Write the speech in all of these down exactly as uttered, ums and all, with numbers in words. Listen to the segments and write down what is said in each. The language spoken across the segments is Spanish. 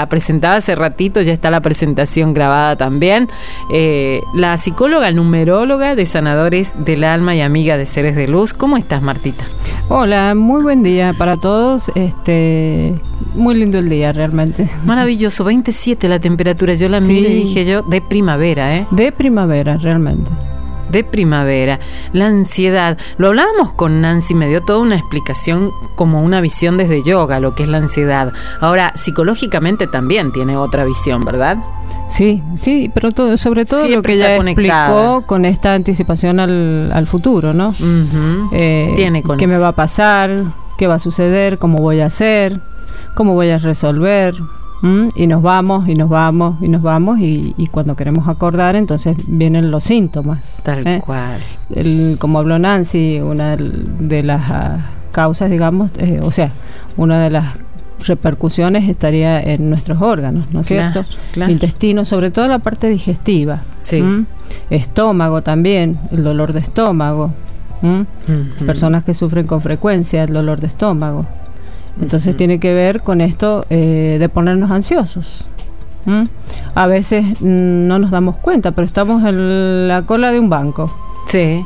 la presentaba hace ratito, ya está la presentación grabada también. Eh, la psicóloga numeróloga de Sanadores del Alma y amiga de Seres de Luz. ¿Cómo estás, Martita? Hola, muy buen día para todos. Este, muy lindo el día realmente. Maravilloso, veintisiete la temperatura. Yo la Sí. miré y dije yo, de primavera, ¿eh? De primavera realmente. De primavera, la ansiedad. Lo hablábamos con Nancy, me dio toda una explicación como una visión desde yoga, lo que es la ansiedad. Ahora, psicológicamente también tiene otra visión, ¿verdad? Sí, sí, pero todo, sobre todo Siempre lo que está ella conectada. explicó con esta anticipación al, al futuro, ¿no? Uh-huh. Eh, Tiene ¿Qué conexión. me va a pasar? ¿Qué va a suceder? ¿Cómo voy a hacer? ¿Cómo voy a resolver? ¿Mm? Y nos vamos, y nos vamos, y nos vamos, y, y cuando queremos acordar, entonces vienen los síntomas. Tal ¿eh? cual. El, como habló Nancy, una de las uh, causas, digamos, eh, o sea, una de las repercusiones estaría en nuestros órganos, ¿no es Claro, cierto? claro. Intestino, sobre todo la parte digestiva. Sí. ¿Mm? Estómago también, el dolor de estómago. ¿Mm? Uh-huh. Personas que sufren con frecuencia el dolor de estómago. Entonces Uh-huh. tiene que ver con esto eh, de ponernos ansiosos. ¿Mm? A veces mm, no nos damos cuenta, pero estamos en la cola de un banco. Sí.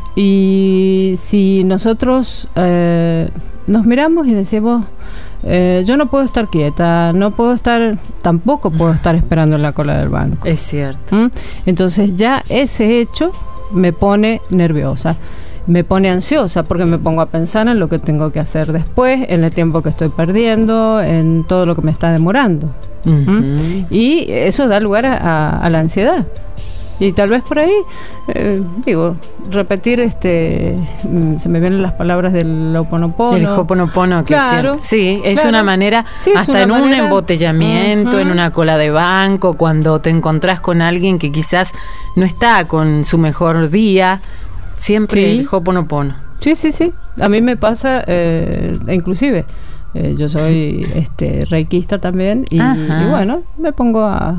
Y si nosotros eh, nos miramos y decimos, eh, yo no puedo estar quieta, no puedo estar, tampoco puedo estar esperando en la cola del banco. Es cierto. ¿Mm? Entonces ya ese hecho me pone nerviosa, me pone ansiosa, porque me pongo a pensar en lo que tengo que hacer después, en el tiempo que estoy perdiendo, en todo lo que me está demorando. Uh-huh. ¿Mm? Y eso da lugar a, a, a la ansiedad. Y tal vez por ahí, eh, digo, repetir, este, mm, se me vienen las palabras del Ho'oponopono. El Ho'oponopono que Claro, sí, es claro. una manera, Sí, es hasta una en un manera. embotellamiento, Ujú. en una cola de banco, cuando te encontrás con alguien que quizás no está con su mejor día, siempre Sí. el Ho'oponopono. Sí, sí, sí. A mí me pasa, eh, inclusive, eh, yo soy este reikista también y, Ajá. y bueno, me pongo a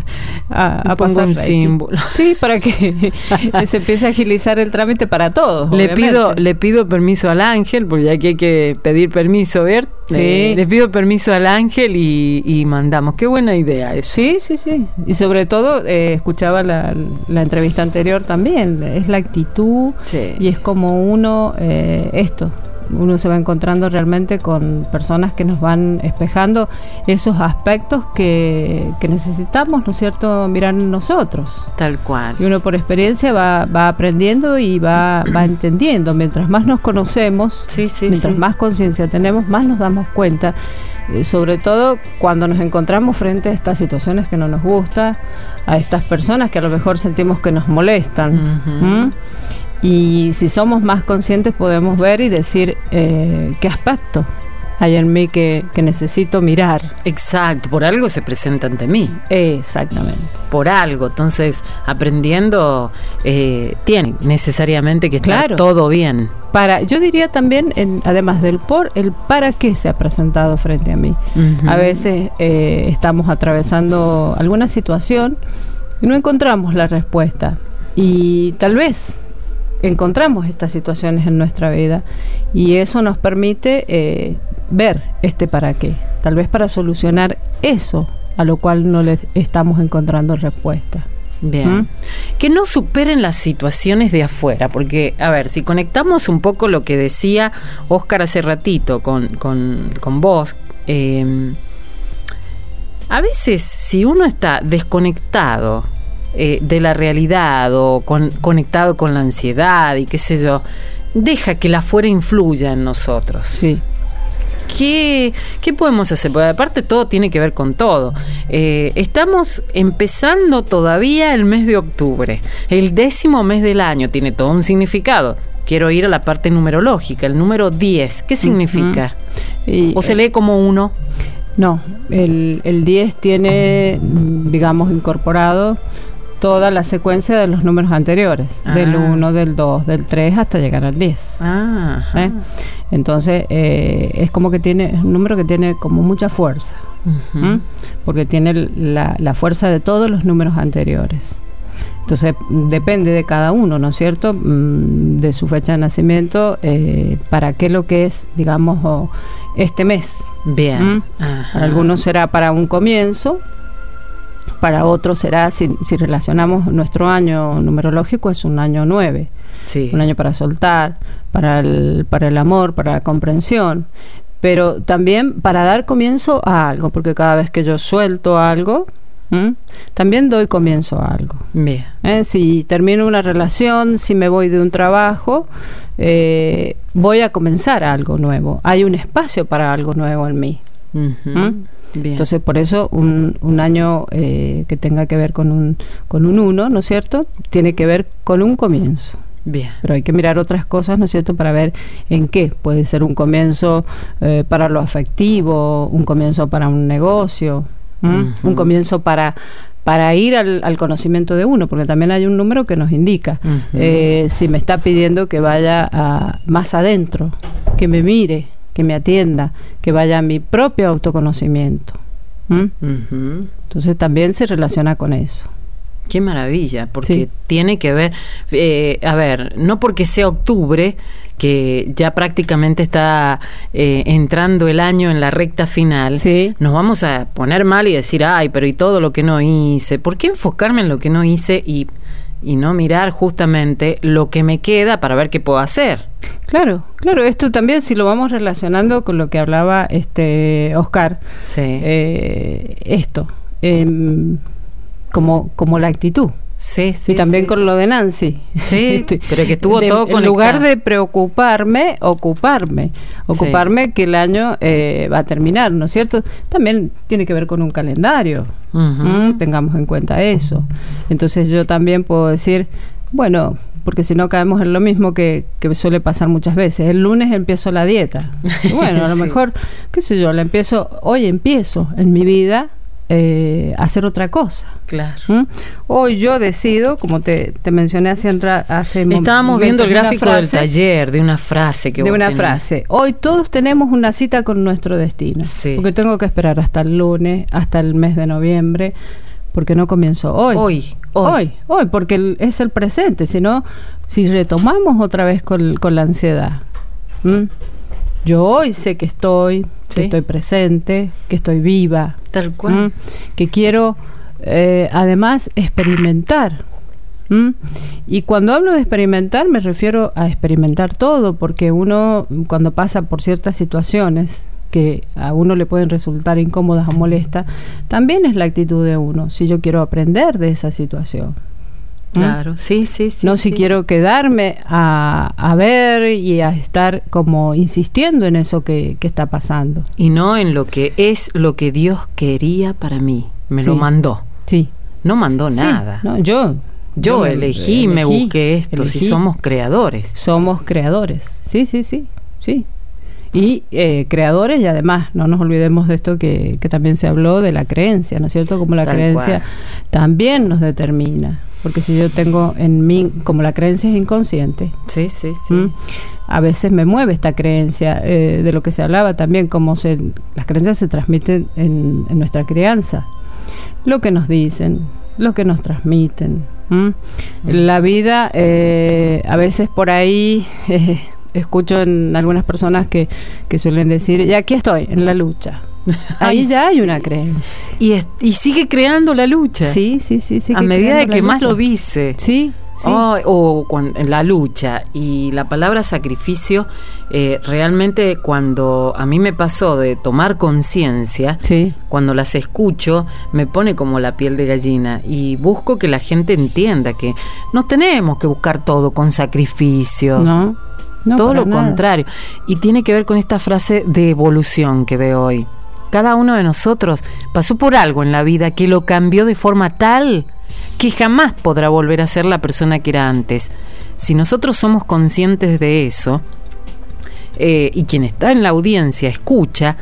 a, Me a pongo pasar un reiki. símbolo. Sí, para que se empiece a agilizar el trámite para todos. Le obviamente. pido, le pido permiso al ángel, porque aquí hay que pedir permiso, ¿ver? Sí. Eh, le pido permiso al ángel y, y mandamos. Qué buena idea eso. Sí, sí, sí. Y sobre todo, eh, escuchaba la, la entrevista anterior también, es la actitud Sí. y es como uno, eh, esto, uno se va encontrando realmente con personas que nos van espejando esos aspectos que, que necesitamos, ¿no es cierto?, mirar en nosotros. Tal cual. Y uno por experiencia va, va aprendiendo y va, va entendiendo. Mientras más nos conocemos, Sí, sí, mientras sí. más conciencia tenemos, más nos damos cuenta, eh, sobre todo cuando nos encontramos frente a estas situaciones que no nos gustan, a estas personas que a lo mejor sentimos que nos molestan. Ujú. ¿Mm? Y si somos más conscientes podemos ver y decir eh, qué aspecto hay en mí que, que necesito mirar. Exacto, por algo se presenta ante mí. Exactamente. Por algo, entonces aprendiendo eh, tiene necesariamente que estar Claro. todo bien. Para, yo diría también, en, además del por, el para qué se ha presentado frente a mí. Ujú. A veces eh, estamos atravesando alguna situación y no encontramos la respuesta. Y tal vez encontramos estas situaciones en nuestra vida y eso nos permite eh, ver este para qué. Tal vez para solucionar eso a lo cual no le estamos encontrando respuesta. Bien. ¿Mm? Que no superen las situaciones de afuera, porque, a ver, si conectamos un poco lo que decía Óscar hace ratito con, con, con vos, eh, a veces si uno está desconectado eh, de la realidad o con, conectado con la ansiedad y qué sé yo, deja que la afuera influya en nosotros. Sí. ¿Qué, ¿Qué podemos hacer? Porque aparte todo tiene que ver con todo. Eh, estamos empezando todavía el mes de octubre. El décimo mes del año tiene todo un significado. Quiero ir a la parte numerológica, el número diez. ¿Qué significa? Uh-huh. Y, ¿O se lee como uno? No, el, el diez tiene, digamos, incorporado toda la secuencia de los números anteriores, Ah. del uno, del dos, del tres hasta llegar al diez. Ah, ¿Eh? Entonces eh, es como que tiene es un número que tiene como mucha fuerza, uh-huh. ¿m? Porque tiene la, la fuerza de todos los números anteriores. Entonces, depende de cada uno, ¿no es cierto?, de su fecha de nacimiento, eh, para qué lo que es, digamos, oh, este mes. Bien. ¿Mm? Para algunos será para un comienzo, para otros será, si, si relacionamos nuestro año numerológico, es un año nueve. Sí. Un año para soltar, para el, para el amor, para la comprensión, pero también para dar comienzo a algo, porque cada vez que yo suelto algo, ¿Mm? también doy comienzo a algo. Bien. ¿Eh? Si termino una relación, si me voy de un trabajo, eh, voy a comenzar algo nuevo. Hay un espacio para algo nuevo en mí. Uh-huh. ¿Mm? Bien. Entonces, por eso un, un año eh, que tenga que ver con un con un uno, ¿no es cierto?, tiene que ver con un comienzo. Bien. Pero hay que mirar otras cosas, ¿no es cierto?, para ver en qué. Puede ser un comienzo eh, para lo afectivo, un comienzo para un negocio, uh-huh. un comienzo para para ir al, al conocimiento de uno, porque también hay un número que nos indica uh-huh. eh, si me está pidiendo que vaya a, más adentro, que me mire, que me atienda, que vaya a mi propio autoconocimiento. ¿Mm? Uh-huh. Entonces también se relaciona con eso. Qué maravilla, porque sí. tiene que ver, eh, a ver, no porque sea octubre, que ya prácticamente está eh, entrando el año en la recta final, sí. nos vamos a poner mal y decir, ay, pero y todo lo que no hice, ¿por qué enfocarme en lo que no hice y, y no mirar justamente lo que me queda para ver qué puedo hacer? Claro, claro, esto también si lo vamos relacionando con lo que hablaba este Oscar, sí. eh, esto, eh, como, como la actitud. Sí, sí, y también sí, con sí. lo de Nancy. Sí, este, pero que estuvo de, todo conectado. En lugar de preocuparme, ocuparme. Ocuparme sí. que el año eh, va a terminar, ¿no es cierto? También tiene que ver con un calendario. Uh-huh. ¿Mm? Tengamos en cuenta eso. Entonces yo también puedo decir, bueno, porque si no caemos en lo mismo que, que suele pasar muchas veces. El lunes empiezo la dieta. Y bueno, a lo sí. mejor, qué sé yo, la empiezo, hoy empiezo en mi vida Eh, hacer otra cosa. Claro. ¿Mm? Hoy yo decido, como te, te mencioné hace, hace estábamos viendo el gráfico frase, del taller de una frase que de vos una tenés. frase. Hoy todos tenemos una cita con nuestro destino. Sí. Porque tengo que esperar hasta el lunes, hasta el mes de noviembre, porque no comienzo hoy. Hoy, hoy, hoy, hoy porque el, es el presente. Si no, si retomamos otra vez con, con la ansiedad. ¿Mm? Yo hoy sé que estoy, ¿Sí? que estoy presente, que estoy viva. Tal cual. ¿Mm? Que quiero, eh, además, experimentar. ¿Mm? Y cuando hablo de experimentar, me refiero a experimentar todo, porque uno, cuando pasa por ciertas situaciones que a uno le pueden resultar incómodas o molestas, también es la actitud de uno, si yo quiero aprender de esa situación. Claro, sí, sí, sí. No sí. si quiero quedarme a, a ver y a estar como insistiendo en eso que, que está pasando. Y no en lo que es lo que Dios quería para mí. Me sí. lo mandó. Sí. No mandó sí. nada. No, yo... Yo, yo elegí, elegí, me busqué esto. Elegí. Si somos creadores. Somos creadores. Sí, sí, sí. Sí. Y eh, creadores, y además no nos olvidemos de esto que, que también se habló de la creencia, ¿no es cierto? Como la Tal creencia cual. también nos determina. Porque si yo tengo en mí, como la creencia es inconsciente, sí, sí, sí. ¿m? A veces me mueve esta creencia, eh, de lo que se hablaba también, como se, las creencias se transmiten en, en nuestra crianza. Lo que nos dicen, lo que nos transmiten. ¿M? La vida, eh, a veces por ahí... Eh, escucho en algunas personas que, que suelen decir, y aquí estoy, en la lucha. Ahí Ay, ya hay una creencia. Y, es, y sigue creando la lucha. Sí, sí, sí. A medida de que más lo dice. Sí, sí. Oh, o cuando, la lucha. Y la palabra sacrificio, eh, realmente cuando a mí me pasó de tomar conciencia, sí. cuando las escucho, me pone como la piel de gallina. Y busco que la gente entienda que no tenemos que buscar todo con sacrificio. No. No, todo lo nada. contrario. Y tiene que ver con esta frase de evolución que veo hoy. Cada uno de nosotros pasó por algo en la vida que lo cambió de forma tal que jamás podrá volver a ser la persona que era antes. Si nosotros somos conscientes de eso, eh, y quien está en la audiencia escucha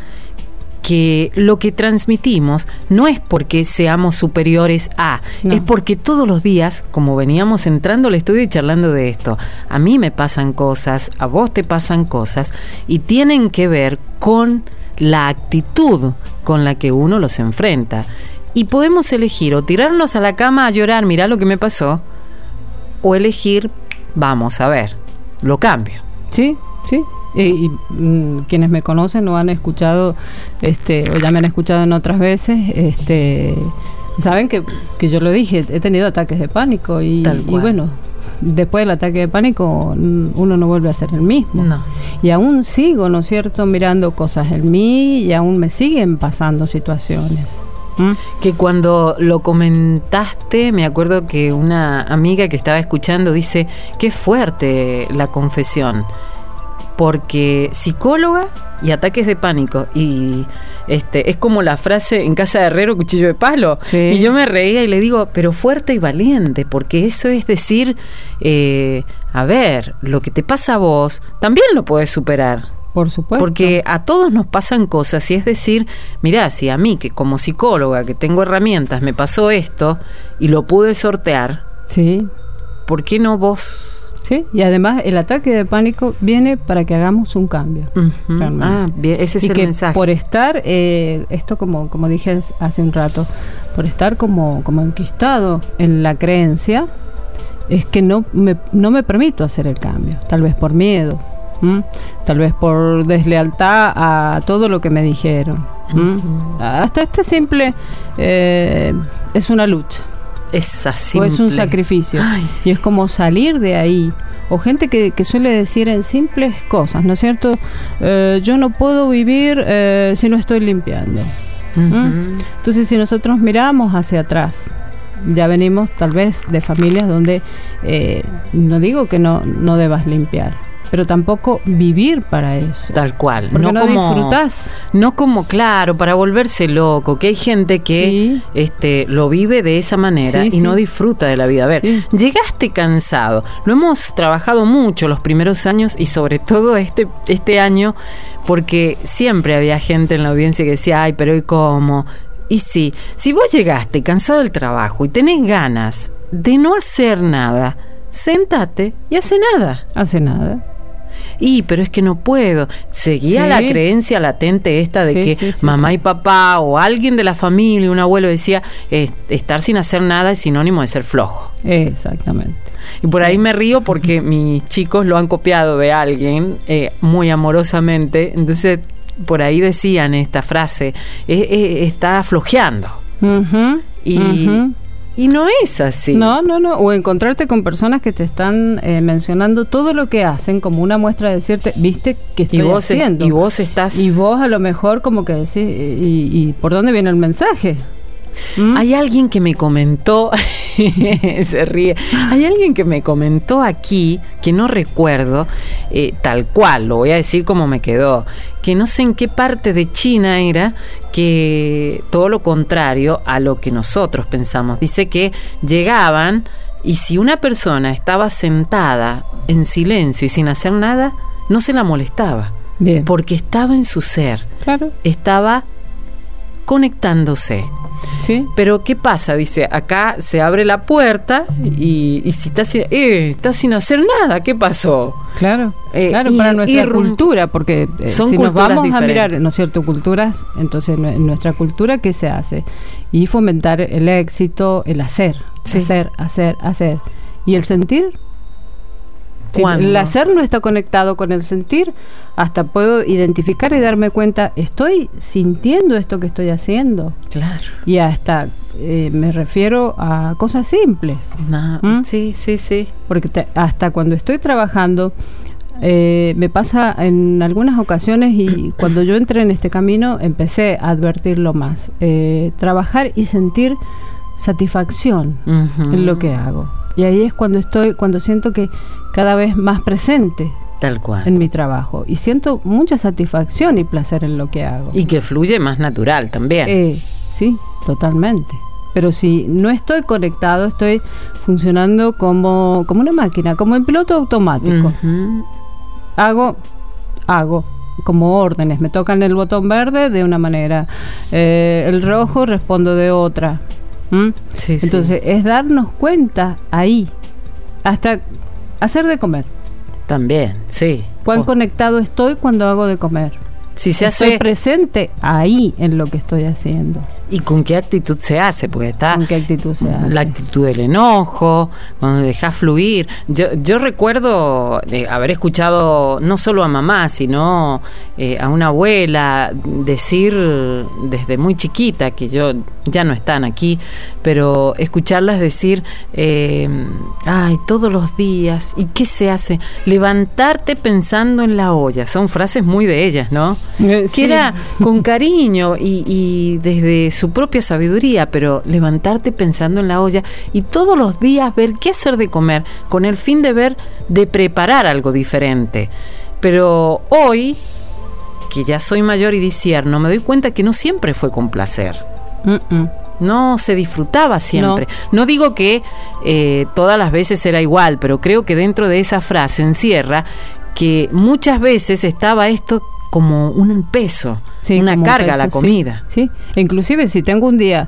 que lo que transmitimos no es porque seamos superiores a, no. Es porque todos los días, como veníamos entrando al estudio y charlando de esto, a mí me pasan cosas, a vos te pasan cosas, y tienen que ver con la actitud con la que uno los enfrenta. Y podemos elegir o tirarnos a la cama a llorar, mirá lo que me pasó, o elegir, vamos a ver, lo cambio. Sí, sí. Y, y mm, quienes me conocen o han escuchado, este, o ya me han escuchado en otras veces, este, saben que, que yo lo dije, he tenido ataques de pánico y, y bueno, después del ataque de pánico uno no vuelve a ser el mismo. No. Y aún sigo, ¿no es cierto?, mirando cosas en mí y aún me siguen pasando situaciones. ¿Mm? Que cuando lo comentaste, me acuerdo que una amiga que estaba escuchando dice, qué fuerte la confesión, porque psicóloga y ataques de pánico, y este es como la frase en casa de herrero, cuchillo de palo. Sí. Y yo me reía y le digo, pero fuerte y valiente, porque eso es decir, eh, a ver, lo que te pasa a vos también lo podés superar. Por supuesto. Porque a todos nos pasan cosas, y es decir, mirá, si a mí, que como psicóloga, que tengo herramientas, me pasó esto y lo pude sortear, sí, ¿por qué no vos? Sí, y además el ataque de pánico viene para que hagamos un cambio. Uh-huh. Ah, bien, ese es y el que mensaje. Por estar, eh, esto como, como dije hace un rato, por estar como, como enquistado en la creencia, es que no me, no me permito hacer el cambio, tal vez por miedo. ¿Mm? Tal vez por deslealtad a todo lo que me dijeron. ¿Mm? Uh-huh. Hasta este simple eh, es una lucha. Esa simple. O es un sacrificio. Ay, sí. Y es como salir de ahí. O gente que, que suele decir en simples cosas, ¿no es cierto? Eh, yo no puedo vivir eh, si no estoy limpiando. Uh-huh. ¿Mm? Entonces, si nosotros miramos hacia atrás, ya venimos tal vez de familias donde eh, no digo que no, no debas limpiar, pero tampoco vivir para eso. Tal cual. Porque no, no como, disfrutás. No como, claro, para volverse loco, que hay gente que sí. este, lo vive de esa manera sí, y sí. no disfruta de la vida. A ver, sí. llegaste cansado. Lo hemos trabajado mucho los primeros años y sobre todo este, este año, porque siempre había gente en la audiencia que decía, ay, pero ¿y cómo? Y sí, si vos llegaste cansado del trabajo y tenés ganas de no hacer nada, sentate y hace nada. Hace nada. Y, pero es que no puedo. Seguía sí. la creencia latente esta de sí, que sí, sí, mamá sí. y papá o alguien de la familia, un abuelo decía, eh, estar sin hacer nada es sinónimo de ser flojo. Exactamente. Y por ahí me río porque mis chicos lo han copiado de alguien eh, muy amorosamente. Entonces, por ahí decían esta frase, eh, eh, está flojeando. Uh-huh. Y... Uh-huh. Y no es así. No, no, no. O encontrarte con personas que te están eh, mencionando todo lo que hacen como una muestra de decirte, viste, que estoy y vos haciendo. Es, y vos estás... Y vos a lo mejor como que decís, ¿y, y por dónde viene el mensaje? ¿Mm? Hay alguien que me comentó, se ríe, hay alguien que me comentó aquí, que no recuerdo, eh, tal cual, lo voy a decir como me quedó, que no sé en qué parte de China era, que todo lo contrario a lo que nosotros pensamos. Dice que llegaban y si una persona estaba sentada en silencio y sin hacer nada, no se la molestaba. Bien. Porque estaba en su ser. Claro. Estaba conectándose. Sí. Pero ¿qué pasa? Dice, acá se abre la puerta y, y si está sin, eh, está sin hacer nada, ¿qué pasó? Claro, eh, claro, y, para nuestra y, cultura, porque eh, son si nos vamos diferentes. a mirar, ¿no es cierto?, culturas, entonces en nuestra cultura, ¿qué se hace? Y fomentar el éxito, el hacer, sí. hacer, hacer, hacer. ¿Y el sentir? Si el hacer no está conectado con el sentir, hasta puedo identificar y darme cuenta, estoy sintiendo esto que estoy haciendo. Claro. Y hasta eh, me refiero a cosas simples. No, ¿Mm? Sí, sí, sí. Porque te, hasta cuando estoy trabajando, eh, me pasa en algunas ocasiones y cuando yo entré en este camino empecé a advertirlo más. Eh, trabajar y sentir satisfacción uh-huh. en lo que hago. Y ahí es cuando estoy, cuando siento que cada vez más presente tal cual en mi trabajo y siento mucha satisfacción y placer en lo que hago. Y que fluye más natural también. Eh, sí, totalmente. Pero si no estoy conectado, estoy funcionando como, como una máquina, como en piloto automático. Uh-huh. Hago, hago. Como órdenes, me tocan el botón verde de una manera, eh, el rojo respondo de otra. ¿Mm? Sí, Entonces sí. es darnos cuenta ahí, hasta hacer de comer. También, sí. Cuán oh. conectado estoy cuando hago de comer. Si se estoy hace presente ahí en lo que estoy haciendo. y con qué actitud se hace, porque está ¿Con qué actitud se hace? La actitud del enojo, cuando dejas fluir. Yo, yo recuerdo de haber escuchado no solo a mamá, sino eh, a una abuela decir desde muy chiquita, que yo ya no están aquí, pero escucharlas decir, eh, ay, todos los días, ¿y qué se hace? Levantarte pensando en la olla. Son frases muy de ellas, ¿no? Eh, Que sí. era con cariño y, y desde su propia sabiduría, pero levantarte pensando en la olla y todos los días ver qué hacer de comer, con el fin de ver, de preparar algo diferente. Pero hoy, que ya soy mayor y discierno, me doy cuenta que no siempre fue con placer. Mm-mm. No se disfrutaba siempre. No, no digo que eh, todas las veces era igual, pero creo que dentro de esa frase encierra que muchas veces estaba esto como un peso, Sí, una como carga a la peso, comida. Sí, sí. Inclusive si tengo un día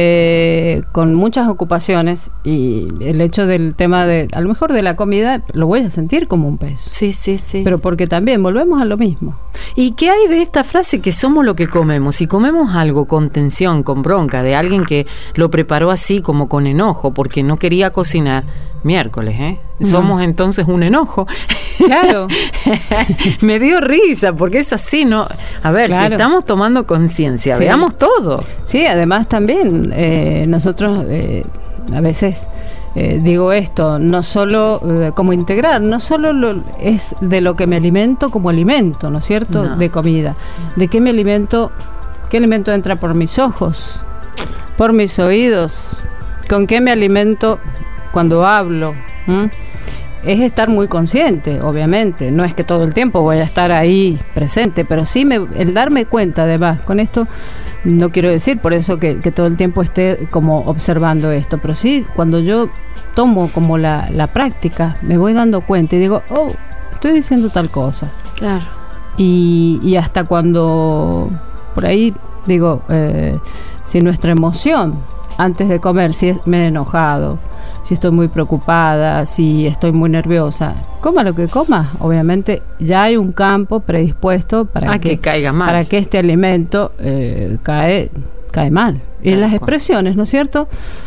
eh, con muchas ocupaciones y el hecho del tema de, a lo mejor de la comida, lo voy a sentir como un peso. Sí, sí, sí. Pero porque también volvemos a lo mismo. ¿Y qué hay de esta frase que somos lo que comemos? Si comemos algo con tensión, con bronca, de alguien que lo preparó así como con enojo porque no quería cocinar, miércoles, ¿eh? Somos entonces un enojo. Claro. Me dio risa porque es así, ¿no? A ver, Claro. si estamos tomando conciencia, Sí. veamos todo. Sí, además también eh, nosotros eh, a veces eh, digo esto, no solo eh, como integrar, no solo lo, es de lo que me alimento como alimento, ¿no es cierto? No. De comida. ¿De qué me alimento? ¿Qué alimento entra por mis ojos? Por mis oídos. ¿Con qué me alimento cuando hablo? ¿Mm? Es estar muy consciente, obviamente. No es que todo el tiempo voy a estar ahí presente, pero sí me, el darme cuenta, además, con esto no quiero decir por eso que, que todo el tiempo esté como observando esto, pero sí cuando yo tomo como la, la práctica, me voy dando cuenta y digo, oh, estoy diciendo tal cosa. Claro. Y, y hasta cuando por ahí digo, eh, si nuestra emoción antes de comer, si es, me he enojado, si estoy muy preocupada, si estoy muy nerviosa, coma lo que coma, obviamente ya hay un campo predispuesto para Ah, que, que caiga mal. para que este alimento eh, cae, cae mal. Y Tal las cual. expresiones, ¿no es cierto?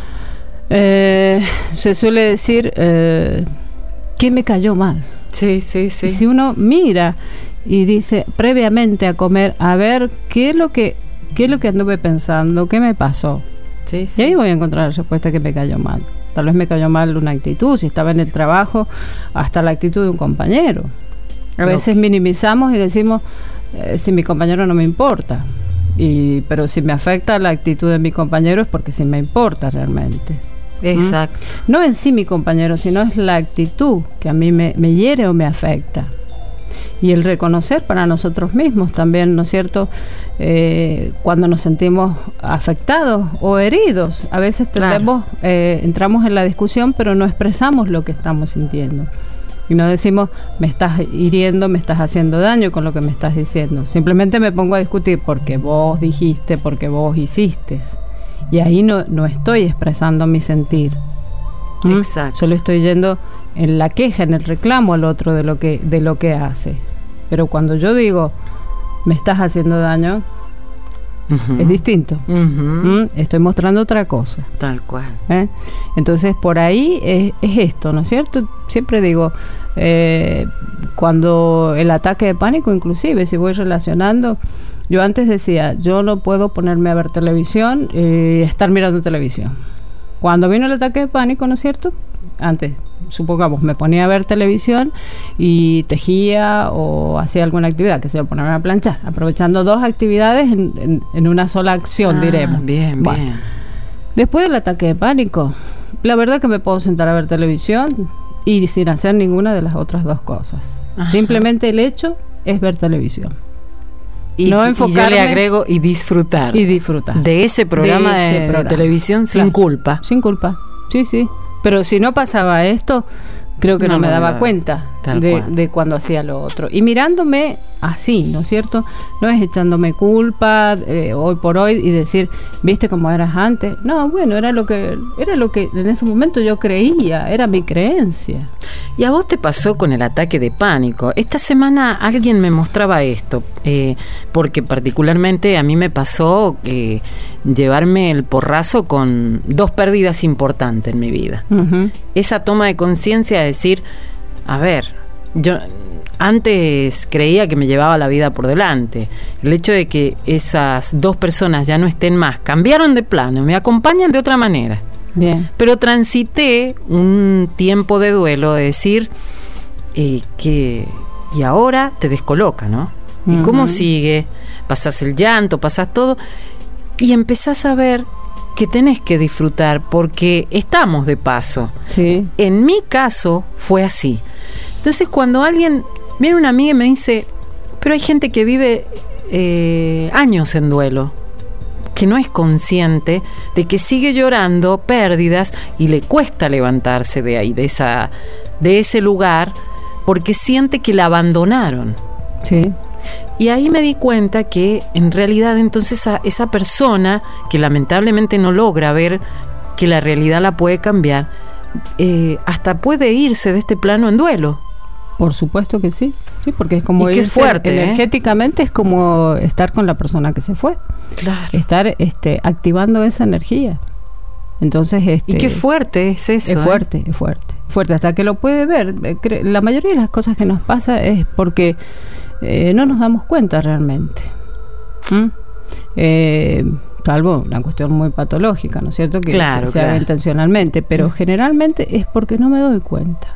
Eh, se suele decir, eh, ¿qué me cayó mal? Sí, sí, sí. Y si uno mira y dice previamente a comer, a ver qué es lo que qué es lo que anduve pensando, qué me pasó. Sí, sí, Y ahí sí. voy a encontrar la respuesta que me cayó mal. Tal vez me cayó mal una actitud, si estaba en el trabajo, hasta la actitud de un compañero. A Lo veces que- minimizamos y decimos, eh, si mi compañero no me importa. Y, pero si me afecta la actitud de mi compañero es porque sí me importa realmente. Exacto. No en sí mi compañero, sino es la actitud que a mí me, me hiere o me afecta. Y el reconocer para nosotros mismos también, ¿no es cierto? Eh, cuando nos sentimos afectados o heridos, a veces tendemos, eh, entramos en la discusión, pero no expresamos lo que estamos sintiendo. Y no decimos, me estás hiriendo, me estás haciendo daño con lo que me estás diciendo. Simplemente me pongo a discutir porque vos dijiste, porque vos hiciste. Y ahí no, no estoy expresando mi sentir. ¿Mm? Exacto. Solo estoy yendo en la queja, en el reclamo al otro de lo que, de lo que hace. Pero cuando yo digo, me estás haciendo daño, Ujú. es distinto. Ujú. ¿Mm? Estoy mostrando otra cosa. Tal cual. ¿eh? Entonces por ahí es, es esto, ¿no es cierto? Siempre digo, eh, cuando el ataque de pánico, inclusive si voy relacionando, yo antes decía, yo no puedo ponerme a ver televisión y estar mirando televisión. Cuando vino el ataque de pánico, ¿no es cierto? Antes, supongamos, me ponía a ver televisión y tejía o hacía alguna actividad, que sea ponerme a planchar, aprovechando dos actividades en, en, en una sola acción, Ah, diremos. Bien, Bueno, bien. después del ataque de pánico, la verdad que me puedo sentar a ver televisión y sin hacer ninguna de las otras dos cosas. Ajá. Simplemente el hecho es ver televisión Y, no y yo enfocarme- le agrego y disfrutar y disfrutar. de ese programa de, ese de programa. televisión sin Claro. culpa. Sin culpa, sí, sí. Pero si no pasaba esto, creo que No no, me lo daba iba a- cuenta. de, de cuando hacía lo otro. Y mirándome así, ¿no es cierto? No es echándome culpa eh, hoy por hoy y decir, ¿viste cómo eras antes? No, bueno, era lo que era lo que en ese momento yo creía, era mi creencia. Y a vos te pasó con el ataque de pánico. Esta semana alguien me mostraba esto, eh, porque particularmente a mí me pasó eh, llevarme el porrazo con dos pérdidas importantes en mi vida. Uh-huh. Esa toma de conciencia de decir, a ver, yo antes creía que me llevaba la vida por delante. El hecho de que esas dos personas ya no estén más, cambiaron de plano, me acompañan de otra manera. Bien. Pero transité un tiempo de duelo, de decir eh, que y ahora te descoloca, ¿no? Uh-huh. ¿Y cómo sigue? Pasás el llanto, pasás todo y empezás a ver que tenés que disfrutar porque estamos de paso. Sí. En mi caso fue así. Entonces cuando alguien, viene una amiga y me dice, pero hay gente que vive eh, años en duelo, que no es consciente de que sigue llorando pérdidas y le cuesta levantarse de ahí, de esa, de ese lugar, porque siente que la abandonaron. Sí. Y ahí me di cuenta que en realidad entonces esa, esa persona que lamentablemente no logra ver que la realidad la puede cambiar, eh, hasta puede irse de este plano en duelo. Por supuesto que sí, sí, porque es como y qué irse fuerte, energéticamente, ¿eh? Es como estar con la persona que se fue. Claro. Estar este, activando esa energía. Entonces, este, y qué fuerte es eso. Es fuerte, ¿eh? es fuerte, fuerte, hasta que lo puede ver. La mayoría de las cosas que nos pasa es porque eh, no nos damos cuenta realmente. ¿Mm? Eh, salvo una cuestión muy patológica, ¿no es cierto? Que claro, se, se haga claro. intencionalmente, pero generalmente es porque no me doy cuenta.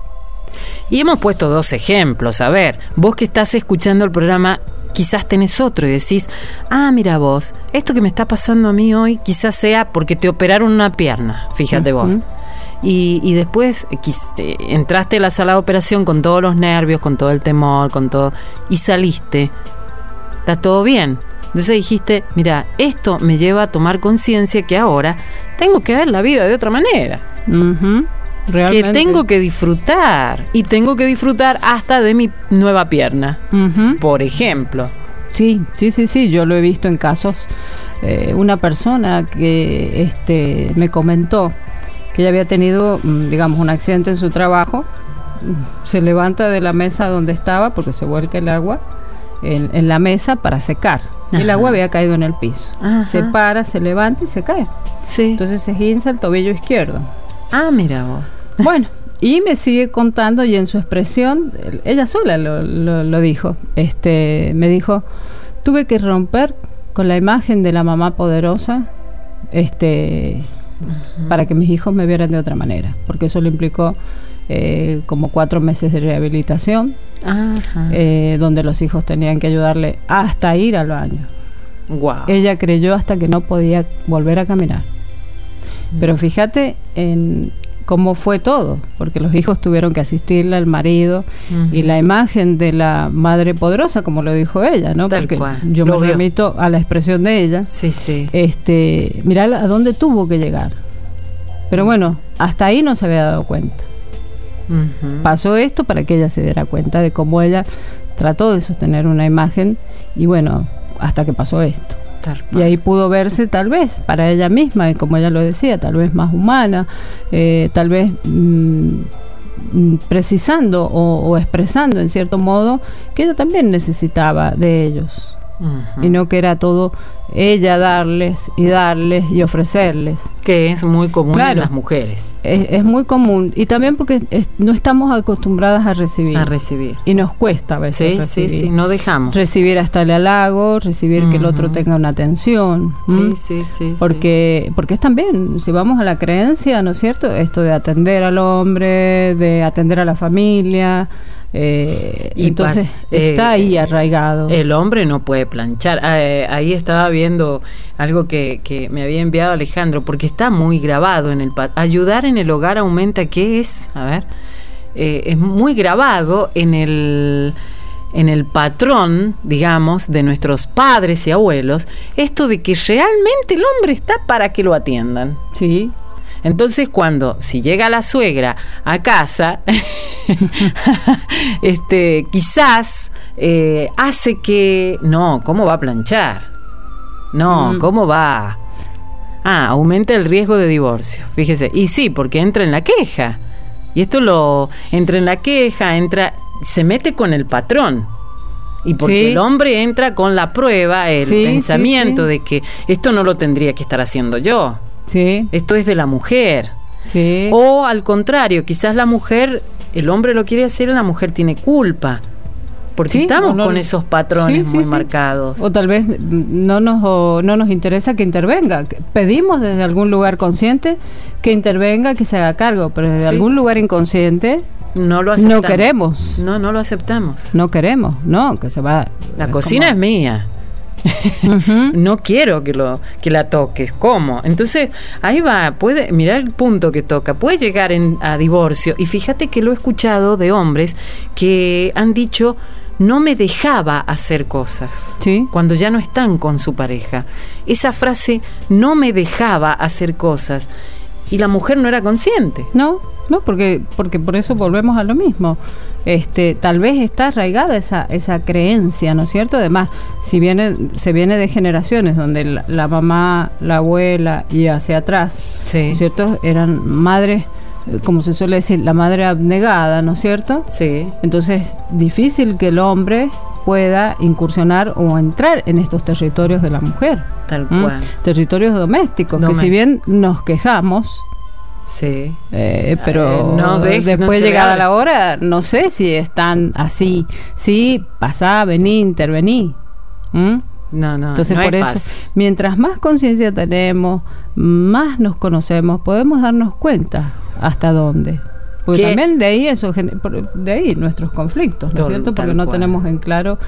Y hemos puesto dos ejemplos. A ver, vos que estás escuchando el programa, quizás tenés otro y decís, ah, mira vos, esto que me está pasando a mí hoy quizás sea porque te operaron una pierna, fíjate uh-huh. vos. Y, y después eh, entraste a la sala de operación con todos los nervios, con todo el temor, con todo, y saliste. Está todo bien. Entonces dijiste, mira, esto me lleva a tomar conciencia que ahora tengo que ver la vida de otra manera. Uh-huh. Realmente. Que tengo que disfrutar y tengo que disfrutar hasta de mi nueva pierna, uh-huh. por ejemplo. Sí, sí, sí, sí, yo lo he visto en casos. Eh, una persona que este, me comentó que ella había tenido, digamos, un accidente en su trabajo, se levanta de la mesa donde estaba porque se vuelca el agua en, en la mesa para secar. Ajá. El agua había caído en el piso. Ajá. Se para, se levanta y se cae. Sí. Entonces se esguinza el tobillo izquierdo. Ah, mira vos. Bueno, y me sigue contando y en su expresión, ella sola lo, lo, lo dijo, este, me dijo, tuve que romper con la imagen de la mamá poderosa, este, uh-huh. para que mis hijos me vieran de otra manera, porque eso le implicó eh, como cuatro meses de rehabilitación, uh-huh. eh, donde los hijos tenían que ayudarle hasta ir al baño. Wow. Ella creyó hasta que no podía volver a caminar. Uh-huh. Pero fíjate en cómo fue todo, porque los hijos tuvieron que asistirle al marido, uh-huh. y la imagen de la madre poderosa, como lo dijo ella, ¿no? Tal porque cual. yo lo me vio. remito a la expresión de ella. Sí, sí. Este, mirá a dónde tuvo que llegar. Pero bueno, hasta ahí no se había dado cuenta. Uh-huh. Pasó esto para que ella se diera cuenta de cómo ella trató de sostener una imagen y bueno, hasta que pasó esto. Y ahí pudo verse tal vez para ella misma, y como ella lo decía, tal vez más humana, eh, tal vez mmm, precisando o, o expresando en cierto modo que ella también necesitaba de ellos. Uh-huh. Y no que era todo ella darles y darles y ofrecerles, que es muy común, claro, en las mujeres. Es, es muy común, y también porque es, no estamos acostumbradas a recibir a recibir y nos cuesta a veces, sí, recibir. sí, sí, no dejamos recibir hasta el halago, recibir uh-huh. que el otro tenga una atención, sí, sí, sí, porque sí. porque es también, si vamos a la creencia, ¿no es cierto?, esto de atender al hombre, de atender a la familia. Eh, y entonces pas, eh, está ahí arraigado. El hombre no puede planchar. Eh, ahí estaba viendo algo que, que me había enviado Alejandro, porque está muy grabado en el pa- ayudar en el hogar aumenta. ¿Qué es? A ver, eh, es muy grabado en el en el patrón, digamos, de nuestros padres y abuelos, esto de que realmente el hombre está para que lo atiendan. Sí. Entonces, cuando, si llega la suegra a casa, este, quizás eh, hace que, no, ¿cómo va a planchar? No, mm. ¿cómo va? Ah, aumenta el riesgo de divorcio, fíjese. Y sí, porque entra en la queja. Y esto lo, entra en la queja, entra, se mete con el patrón. Y porque sí. el hombre entra con la prueba, el sí, pensamiento sí, sí. de que esto no lo tendría que estar haciendo yo. Sí. Esto es de la mujer. Sí. O al contrario, quizás la mujer, el hombre lo quiere hacer y la mujer tiene culpa. Porque sí, estamos no, con esos patrones sí, muy sí, marcados. Sí. O tal vez no nos, o no nos interesa que intervenga. Pedimos desde algún lugar consciente que intervenga, que se haga cargo, pero desde sí. algún lugar inconsciente no lo aceptamos. No queremos. No, no lo aceptamos. No queremos, no, que se va. La es cocina como... es mía. Uh-huh. No quiero que lo que la toques. ¿Cómo? Entonces ahí va, puede mirar el punto que toca, puede llegar en, a divorcio. Y fíjate que lo he escuchado de hombres que han dicho: no me dejaba hacer cosas. ¿Sí? Cuando ya no están con su pareja. Esa frase, no me dejaba hacer cosas, y la mujer no era consciente. No, no, porque porque por eso volvemos a lo mismo. Este, tal vez está arraigada esa esa creencia, ¿no es cierto? Además, si viene se viene de generaciones donde la, la mamá, la abuela y hacia atrás, sí. ¿no es cierto? Eran madres, como se suele decir, la madre abnegada, ¿no es cierto? Sí. Entonces, difícil que el hombre pueda incursionar o entrar en estos territorios de la mujer. Tal cual. ¿Mm? Territorios domésticos, Doméstic. que si bien nos quejamos, sí, eh, pero eh, no de, después no llegada la hora, no sé si están así. Sí, pasá, vení, intervení. ¿Mm? No, no, Entonces, no por es eso, fácil. Mientras más conciencia tenemos, más nos conocemos, podemos darnos cuenta hasta dónde. Porque ¿Qué? También de ahí eso de ahí nuestros conflictos, ¿no es cierto? Porque no cual. tenemos en claro,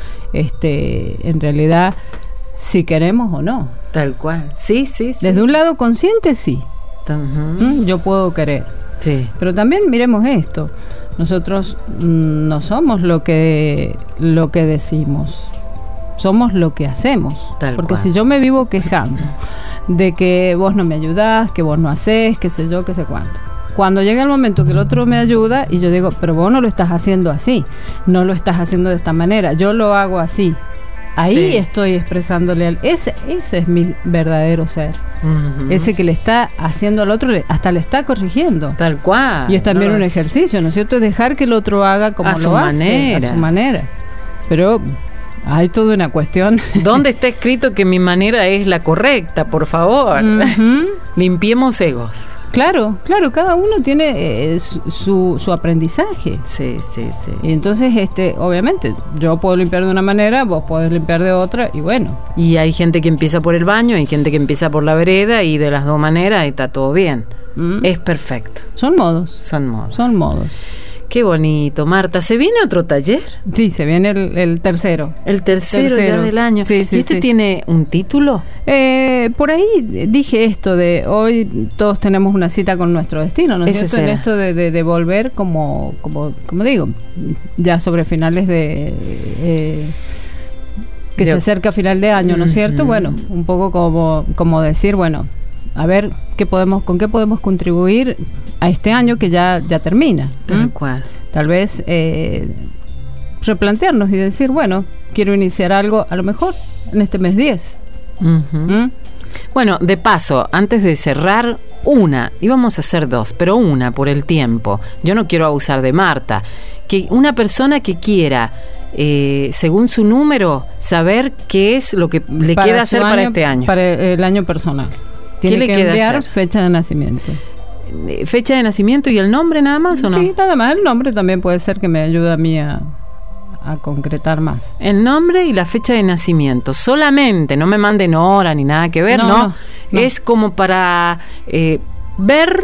este, en realidad, si queremos o no. Tal cual. Sí, sí, sí. Desde un lado consciente, sí. Uh-huh. ¿Mm? Yo puedo querer. Sí. Pero también miremos esto. Nosotros mm, no somos lo que lo que decimos. Somos lo que hacemos. Tal Porque cual. Si yo me vivo quejando de que vos no me ayudás, que vos no hacés, qué sé yo, qué sé cuánto. Cuando llega el momento que el otro me ayuda y yo digo, pero vos no lo estás haciendo así, no lo estás haciendo de esta manera, yo lo hago así. Ahí sí. estoy expresándole al... Ese, ese es mi verdadero ser. Uh-huh. Ese que le está haciendo al otro, hasta le está corrigiendo. Tal cual. Y es también no, un ejercicio, ¿no es cierto? Es dejar que el otro haga como a lo su hace, manera. a su manera. Pero... hay toda una cuestión. ¿Dónde está escrito que mi manera es la correcta? Por favor. Uh-huh. Limpiemos egos. Claro, claro, cada uno tiene eh, su, su aprendizaje. Sí, sí, sí. Y entonces, este, obviamente, yo puedo limpiar de una manera, vos podés limpiar de otra, y bueno. Y hay gente que empieza por el baño, hay gente que empieza por la vereda, y de las dos maneras está todo bien. Mm. Es perfecto. Son modos. Son modos. Son modos. Qué bonito, Marta. ¿Se viene otro taller? Sí, se viene el, el tercero. El tercero, tercero ya del año. Sí, sí, ¿Y este sí. tiene un título? Eh, por ahí dije esto de hoy todos tenemos una cita con nuestro destino, ¿no es cierto? En esto de, de, de volver como, como, como digo, ya sobre finales de... Eh, que de, se acerca a final de año, ¿no es cierto? Uh-huh. Bueno, un poco como, como decir, bueno, a ver qué podemos, con qué podemos contribuir a este año que ya, ya termina. Tal ¿Mm? cual. Tal vez eh, replantearnos y decir, bueno, quiero iniciar algo, a lo mejor en este mes diez. Uh-huh. ¿Mm? Bueno, de paso, antes de cerrar, una, íbamos a hacer dos, pero una por el tiempo. Yo no quiero abusar de Marta. Que una persona que quiera, eh, según su número, saber qué es lo que le para queda hacer año, para este año. Para el año personal. Tiene ¿Qué le que queda enviar hacer? Fecha de nacimiento. ¿Fecha de nacimiento y el nombre nada más o no? Sí, nada más. El nombre también puede ser que me ayude a mí a, a concretar más. El nombre y la fecha de nacimiento. Solamente, no me manden hora ni nada que ver, ¿no? no, no. Es como para eh, ver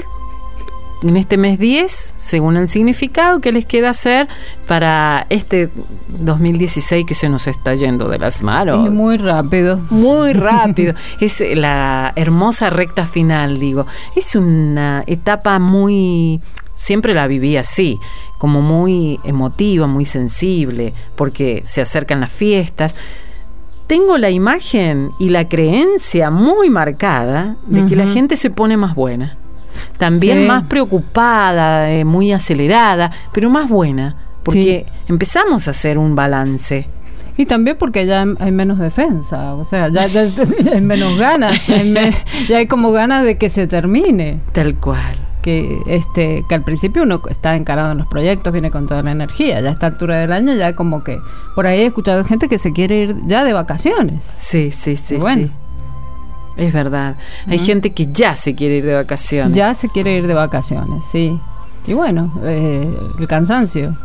en este mes diez, según el significado que les queda hacer para este dos mil dieciséis que se nos está yendo de las manos. Y muy rápido. Muy rápido. Es la hermosa recta final, digo. Es una etapa muy... Siempre la viví así, como muy emotiva, muy sensible, porque se acercan las fiestas. Tengo la imagen y la creencia muy marcada de uh-huh. que la gente se pone más buena. también Sí. más preocupada, eh, muy acelerada, pero más buena, porque Sí. empezamos a hacer un balance. Y también porque ya hay menos defensa, o sea, ya, ya- ya hay menos ganas, hay me- ya hay como ganas de que se termine. Tal cual. Que este que al principio uno está encarado en los proyectos, viene con toda la energía, ya a esta altura del año ya como que por ahí he escuchado gente que se quiere ir ya de vacaciones. Sí, sí, sí, Y bueno. sí. Es verdad. Hay Ujú. gente que ya se quiere ir de vacaciones. Ya se quiere ir de vacaciones, sí. Y bueno, eh, el cansancio.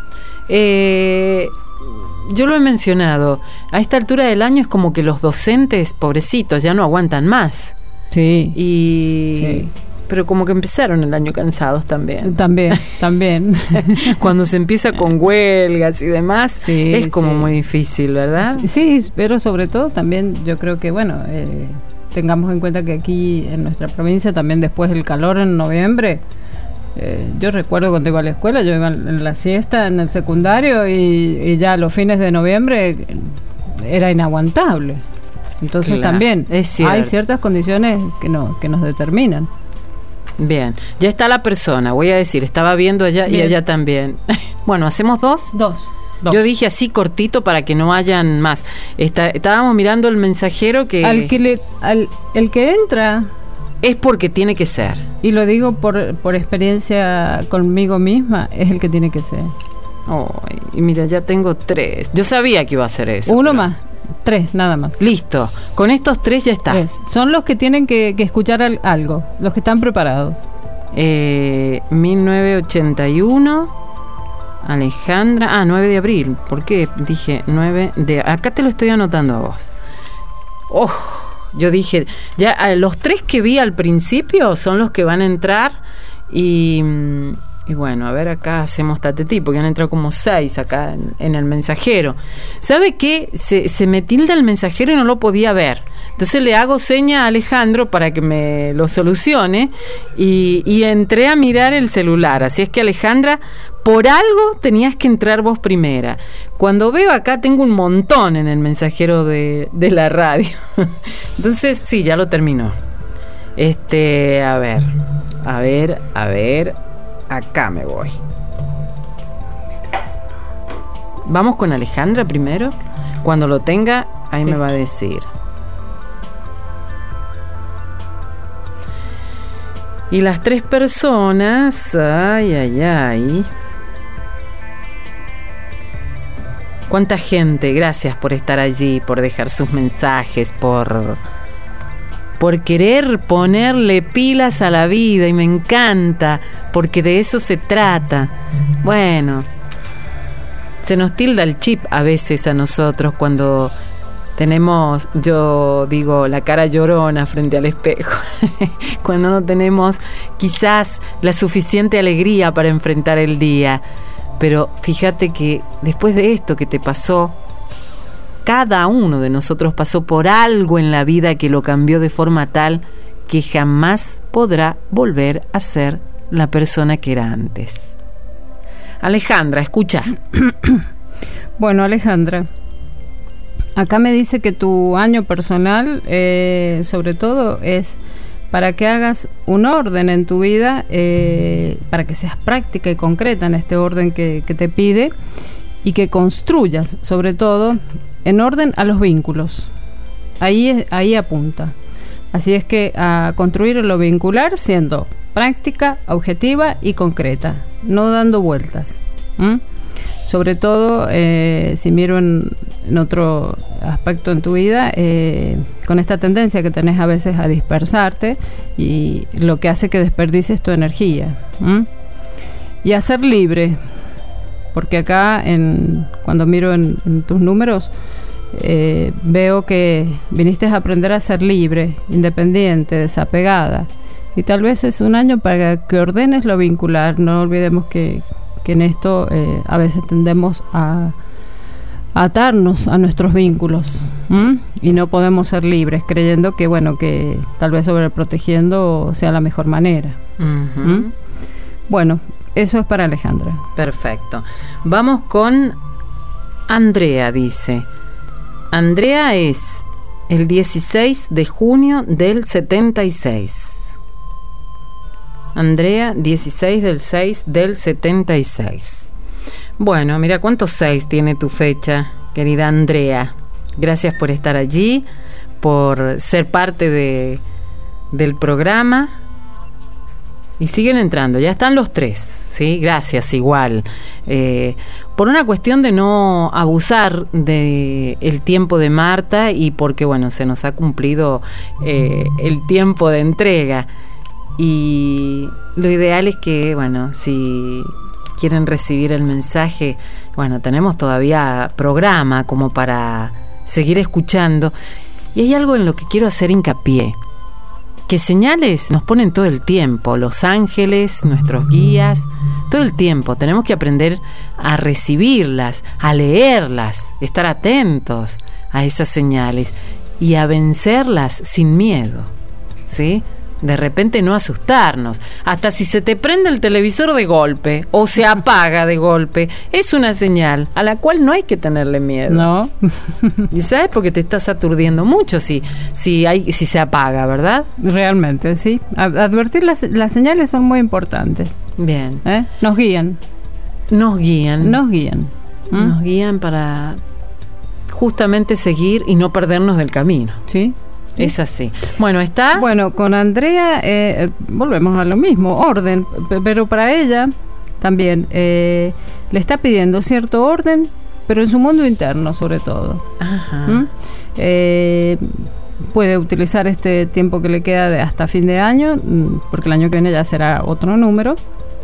Eh, yo lo he mencionado. A esta altura del año es como que los docentes, pobrecitos, ya no aguantan más. Sí. Y Sí. pero como que empezaron el año cansados también. También, también. Cuando se empieza con huelgas y demás, Sí, es como sí. muy difícil, ¿verdad? Sí, pero sobre todo también yo creo que, bueno, eh, tengamos en cuenta que aquí en nuestra provincia también después del calor en noviembre, eh, yo recuerdo cuando iba a la escuela, yo iba en la siesta en el secundario y, y ya los fines de noviembre eh, era inaguantable. Entonces Claro, también es cierto. hay ciertas condiciones que, no, que nos determinan. Bien, ya está la persona, voy a decir, estaba viendo allá y Bien. allá también. Bueno, ¿hacemos dos? Dos. dos. Yo dije así cortito para que no hayan más. Está- estábamos mirando el mensajero que Al que le, al, el que entra, es porque tiene que ser. y lo digo por, por experiencia conmigo misma, es el que tiene que ser. Ay, y mira, ya tengo tres. Yo sabía que iba a hacer eso. Uno pero- más, tres, nada más. Listo, con estos tres ya está. Tres. Son los que tienen que, que escuchar al- algo, los que están preparados. Eh, mil novecientos ochenta y uno, Alejandra, ah, nueve de abril, ¿por qué dije nueve de, acá te lo estoy anotando a vos. Oh, yo dije, ya a los tres que vi al principio son los que van a entrar y, mm, y bueno, a ver, acá hacemos tatetí, porque han entrado como seis acá en, en el mensajero. ¿Sabe qué? Se, se me tilda el mensajero y no lo podía ver. Entonces le hago seña a Alejandro para que me lo solucione y, y entré a mirar el celular. Así es que, Alejandra, por algo tenías que entrar vos primera. Cuando veo acá tengo un montón en el mensajero de, de la radio. Entonces, sí, ya lo terminó. Este, a ver, a ver, a ver, acá me voy. Vamos con Alejandra primero. Cuando lo tenga, ahí Sí. me va a decir. Y las tres personas, ay, ay, ay. Cuánta gente, gracias por estar allí, por dejar sus mensajes, por, por querer ponerle pilas a la vida, y me encanta, porque de eso se trata. Bueno, se nos tilda el chip a veces a nosotros cuando tenemos, yo digo, la cara llorona frente al espejo, cuando no tenemos quizás la suficiente alegría para enfrentar el día. Pero fíjate que después de esto que te pasó, cada uno de nosotros pasó por algo en la vida que lo cambió de forma tal que jamás podrá volver a ser la persona que era antes. Alejandra, escucha. Bueno, Alejandra, acá me dice que tu año personal, eh, sobre todo, es para que hagas un orden en tu vida, eh, para que seas práctica y concreta en este orden que, que te pide, y que construyas, sobre todo, en orden a los vínculos. Ahí, ahí apunta. Así es que a construir lo vincular siendo práctica, objetiva y concreta, no dando vueltas. ¿Mm? Sobre todo, eh, si miro en, en otro aspecto en tu vida, eh, con esta tendencia que tenés a veces a dispersarte, y lo que hace que desperdicies tu energía. ¿Mm? Y a ser libre, porque acá, en, cuando miro en, en tus números, eh, veo que viniste a aprender a ser libre, independiente, desapegada, y tal vez es un año para que ordenes lo vincular. No olvidemos que que en esto eh, a veces tendemos a, a atarnos a nuestros vínculos, ¿m? Y no podemos ser libres, creyendo que, bueno, que tal vez sobreprotegiendo sea la mejor manera. Uh-huh. ¿M? Bueno, eso es para Alejandra. Perfecto. Vamos con Andrea, dice. Andrea es el dieciséis de junio del setenta y seis. Andrea, dieciséis del seis del setenta y seis. Bueno, mira cuántos seis tiene tu fecha, querida Andrea. Gracias por estar allí, por ser parte de, del programa. Y siguen entrando, ya están los tres, ¿sí? Gracias, igual. Eh, por una cuestión de no abusar de el tiempo de Marta y porque, bueno, se nos ha cumplido eh, el tiempo de entrega. Y lo ideal es que, bueno, si quieren recibir el mensaje, bueno, tenemos todavía programa como para seguir escuchando. Y hay algo en lo que quiero hacer hincapié. Que señales nos ponen todo el tiempo, los ángeles, nuestros guías, todo el tiempo. Tenemos que aprender a recibirlas, a leerlas, estar atentos a esas señales y a vencerlas sin miedo, ¿sí? De repente no asustarnos. Hasta si se te prende el televisor de golpe o se apaga de golpe, es una señal a la cual no hay que tenerle miedo. No. ¿Y sabes? Porque te estás aturdiendo mucho si, si, hay, si se apaga, ¿verdad? Realmente, sí. Advertir las, las señales son muy importantes. Bien. ¿Eh? Nos guían. Nos guían. Nos guían. ¿Mm? Nos guían para justamente seguir y no perdernos del camino. Sí. Es así. Bueno, está... Bueno, con Andrea eh, volvemos a lo mismo, orden, pero para ella también eh, le está pidiendo cierto orden, pero en su mundo interno sobre todo. Ajá. ¿Mm? Eh, puede utilizar este tiempo que le queda de hasta fin de año, porque el año que viene ya será otro número.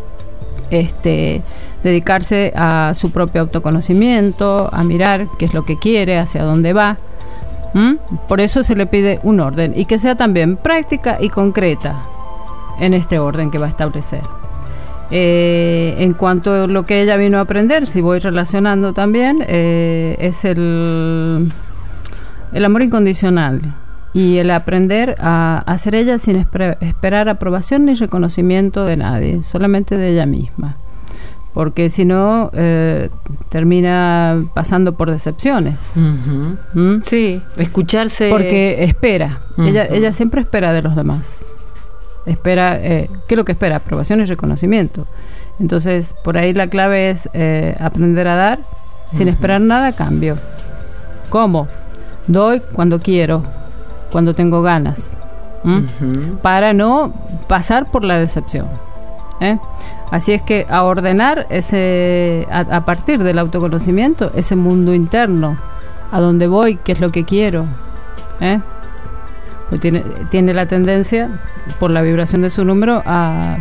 Este, dedicarse a su propio autoconocimiento, a mirar qué es lo que quiere, hacia dónde va. ¿Mm? Por eso se le pide un orden y que sea también práctica y concreta en este orden que va a establecer. Eh, en cuanto a lo que ella vino a aprender, si voy relacionando también, eh, es el, el amor incondicional y el aprender a, a ser ella sin esper- esperar aprobación ni reconocimiento de nadie, solamente de ella misma. Porque si no, eh, termina pasando por decepciones. Uh-huh. ¿Mm? Sí, escucharse... Porque espera, uh-huh. ella, ella siempre espera de los demás. Espera, eh, ¿qué es lo que espera? Aprobación y reconocimiento. Entonces, por ahí la clave es eh, aprender a dar sin uh-huh. esperar nada a cambio. ¿Cómo? Doy cuando quiero, cuando tengo ganas. ¿Mm? Uh-huh. Para no pasar por la decepción. ¿Eh? Así es que a ordenar ese a, a partir del autoconocimiento ese mundo interno, a dónde voy, qué es lo que quiero, ¿eh? Pues tiene, tiene la tendencia por la vibración de su número a,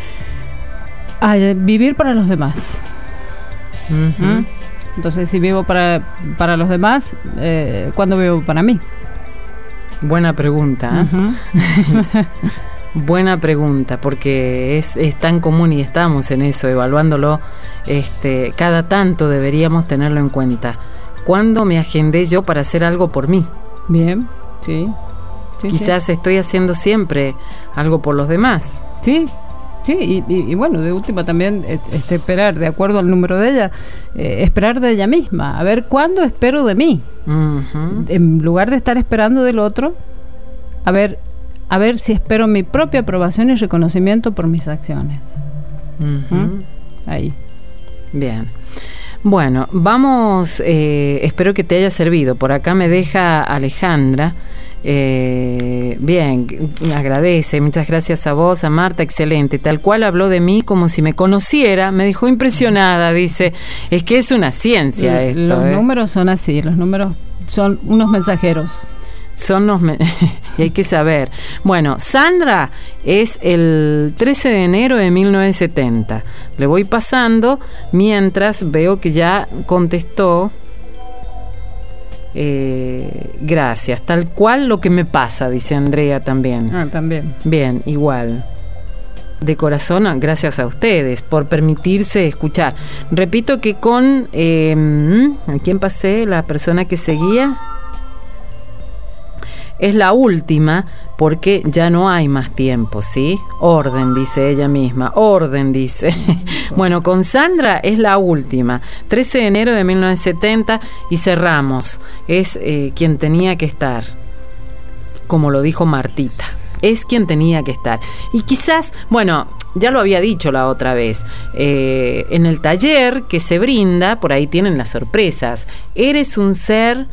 a vivir para los demás. Uh-huh. ¿Mm? Entonces si vivo para, para los demás, eh, ¿cuándo vivo para mí? Buena pregunta, ¿eh? Uh-huh. Buena pregunta, porque es, es tan común y estamos en eso, evaluándolo. Este, cada tanto deberíamos tenerlo en cuenta. ¿Cuándo me agendé yo para hacer algo por mí? Bien, sí. sí Quizás sí. estoy haciendo siempre algo por los demás. Sí, sí, y, y, y bueno, de última también este, esperar, de acuerdo al número de ella, eh, esperar de ella misma, a ver cuándo espero de mí. Uh-huh. En lugar de estar esperando del otro, a ver... a ver si espero mi propia aprobación y reconocimiento por mis acciones. Uh-huh. ¿Mm? Ahí. Bien. Bueno, vamos, eh, espero que te haya servido. Por acá me deja Alejandra. Eh, bien, agradece, muchas gracias a vos, a Marta, excelente. Tal cual habló de mí como si me conociera, me dejó impresionada, dice. Es que es una ciencia L- esto. Los eh. números son así, los números son unos mensajeros. Son los me- y hay que saber. Bueno, Sandra es el trece de enero de mil novecientos setenta. Le voy pasando mientras veo que ya contestó. Eh, gracias, tal cual lo que me pasa, dice Andrea también. Ah, también. Bien, igual. De corazón, gracias a ustedes por permitirse escuchar. Repito que con... Eh, ¿a quién pasé? La persona que seguía... Es la última porque ya no hay más tiempo, ¿sí? Orden, dice ella misma. Orden, dice. Bueno, con Sandra es la última. trece de enero de mil novecientos setenta y cerramos. Es eh, quien tenía que estar, como lo dijo Martita. es quien tenía que estar. Y quizás, bueno, ya lo había dicho la otra vez, eh, en el taller que se brinda, por ahí tienen las sorpresas. Eres un ser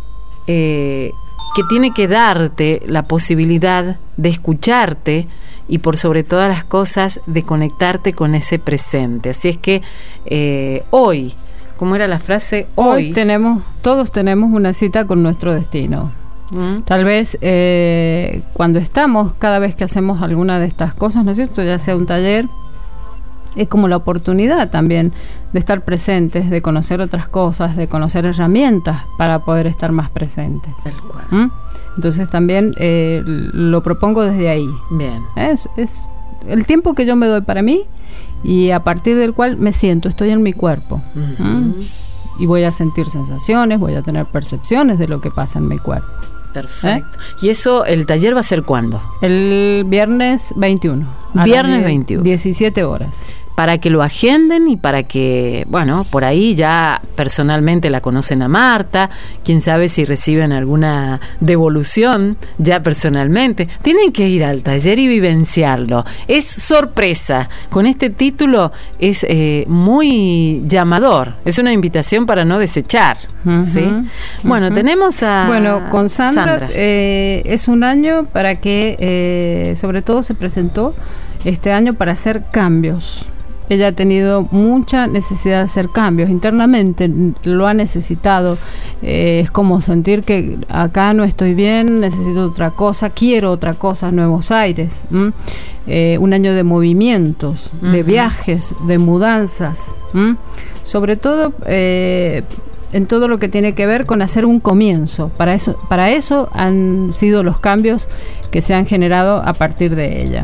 eh, que tiene que darte la posibilidad de escucharte y por sobre todas las cosas de conectarte con ese presente. Así es que eh, hoy, ¿cómo era la frase? Hoy, hoy tenemos, todos tenemos una cita con nuestro destino. ¿Mm? Tal vez eh, cuando estamos, cada vez que hacemos alguna de estas cosas, ¿no es cierto?, ya sea un taller, es como la oportunidad también de estar presentes, de conocer otras cosas, de conocer herramientas para poder estar más presentes. Tal cual. ¿Mm? Entonces también eh, lo propongo desde ahí. Bien. Es, es el tiempo que yo me doy para mí y a partir del cual me siento, estoy en mi cuerpo. Uh-huh. ¿Mm? Y voy a sentir sensaciones, voy a tener percepciones de lo que pasa en mi cuerpo. Perfecto. ¿Eh? ¿Y eso, el taller va a ser cuándo? El viernes veintiuno. Viernes veintiuno. diecisiete horas. Para que lo agenden y para que, bueno, por ahí ya personalmente la conocen a Marta, quién sabe si reciben alguna devolución ya personalmente. Tienen que ir al taller y vivenciarlo. Es sorpresa. Con este título es eh, muy llamador. Es una invitación para no desechar. Uh-huh, ¿sí? Uh-huh. Bueno, tenemos a Bueno, con Sandra, Sandra. Eh, es un año para que, eh, sobre todo se presentó este año para hacer cambios. Ella ha tenido mucha necesidad de hacer cambios internamente, lo ha necesitado. Eh, es como sentir que acá no estoy bien, necesito otra cosa, quiero otra cosa, nuevos aires. Eh, un año de movimientos, uh-huh. de viajes, de mudanzas. ¿m? Sobre todo eh, en todo lo que tiene que ver con hacer un comienzo. Para eso, para eso han sido los cambios que se han generado a partir de ella.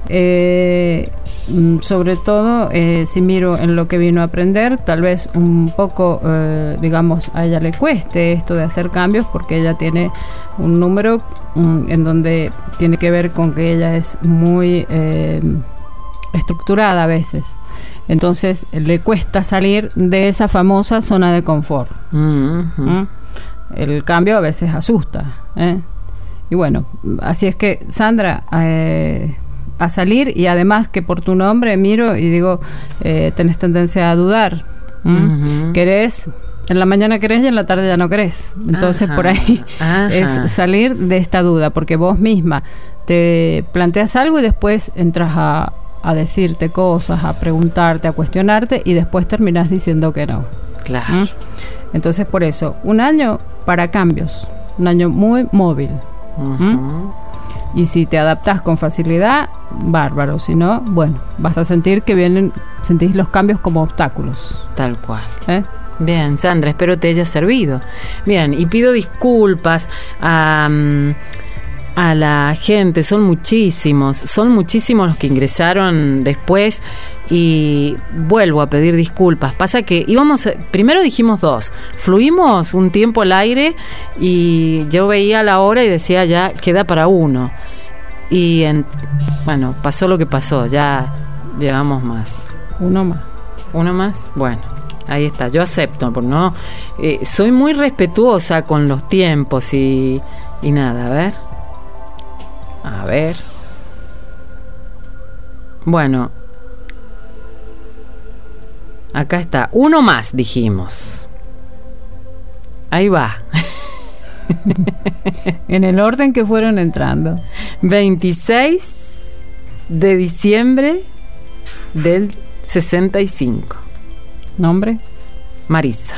Eh, sobre todo eh, si miro en lo que vino a aprender, tal vez un poco eh, digamos a ella le cueste esto de hacer cambios porque ella tiene un número um, en donde tiene que ver con que ella es muy eh, estructurada a veces, entonces le cuesta salir de esa famosa zona de confort. Mm-hmm. ¿Mm? El cambio a veces asusta, ¿eh? Y bueno, así es que Sandra, eh, a salir, y además que por tu nombre miro y digo, eh, tenés tendencia a dudar. ¿Mm? Uh-huh. Querés, en la mañana querés y en la tarde ya no querés. Entonces, ajá, por ahí ajá. es salir de esta duda, porque vos misma te planteas algo y después entras a, a decirte cosas, a preguntarte, a cuestionarte y después terminás diciendo que no. Claro. ¿Mm? Entonces, por eso, un año para cambios, un año muy móvil. Uh-huh. ¿Mm? Y si te adaptas con facilidad, bárbaro. Si no, bueno, vas a sentir que vienen, sentís los cambios como obstáculos. Tal cual. ¿Eh? Bien, Sandra, espero te haya servido. Bien, y pido disculpas a, a la gente, son muchísimos, son muchísimos los que ingresaron después y vuelvo a pedir disculpas. Pasa que íbamos, a, primero dijimos dos, fluimos un tiempo al aire y yo veía la hora y decía ya queda para uno. Y en, bueno, pasó lo que pasó, ya llevamos más. Uno más. ¿Uno más? Bueno, ahí está, yo acepto, porque no, eh, soy muy respetuosa con los tiempos y, y nada, a ver. A ver. Bueno. Acá está, uno más dijimos. Ahí va. En el orden que fueron entrando. veintiséis de diciembre del sesenta y cinco. ¿Nombre? Marisa.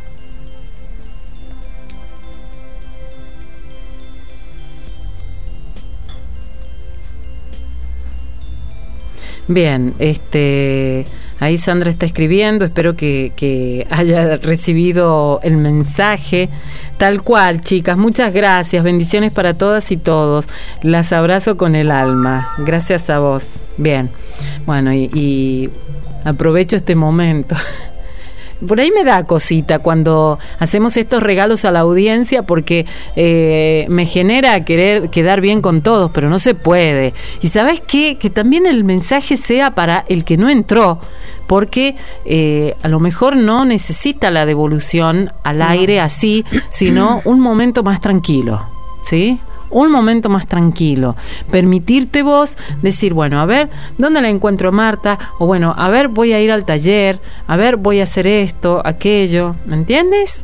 Bien, este, ahí Sandra está escribiendo, espero que, que haya recibido el mensaje. Tal cual, chicas, muchas gracias, bendiciones para todas y todos, las abrazo con el alma, gracias a vos. Bien, bueno, y, y aprovecho este momento. Por ahí me da cosita cuando hacemos estos regalos a la audiencia porque eh, me genera querer quedar bien con todos, pero no se puede. Y ¿sabes qué? Que también el mensaje sea para el que no entró, porque eh, a lo mejor no necesita la devolución al aire así, sino un momento más tranquilo, ¿sí? un momento más tranquilo, permitirte vos decir, bueno, a ver, ¿dónde la encuentro Marta? O bueno, a ver, voy a ir al taller, a ver, voy a hacer esto, aquello, ¿me entiendes?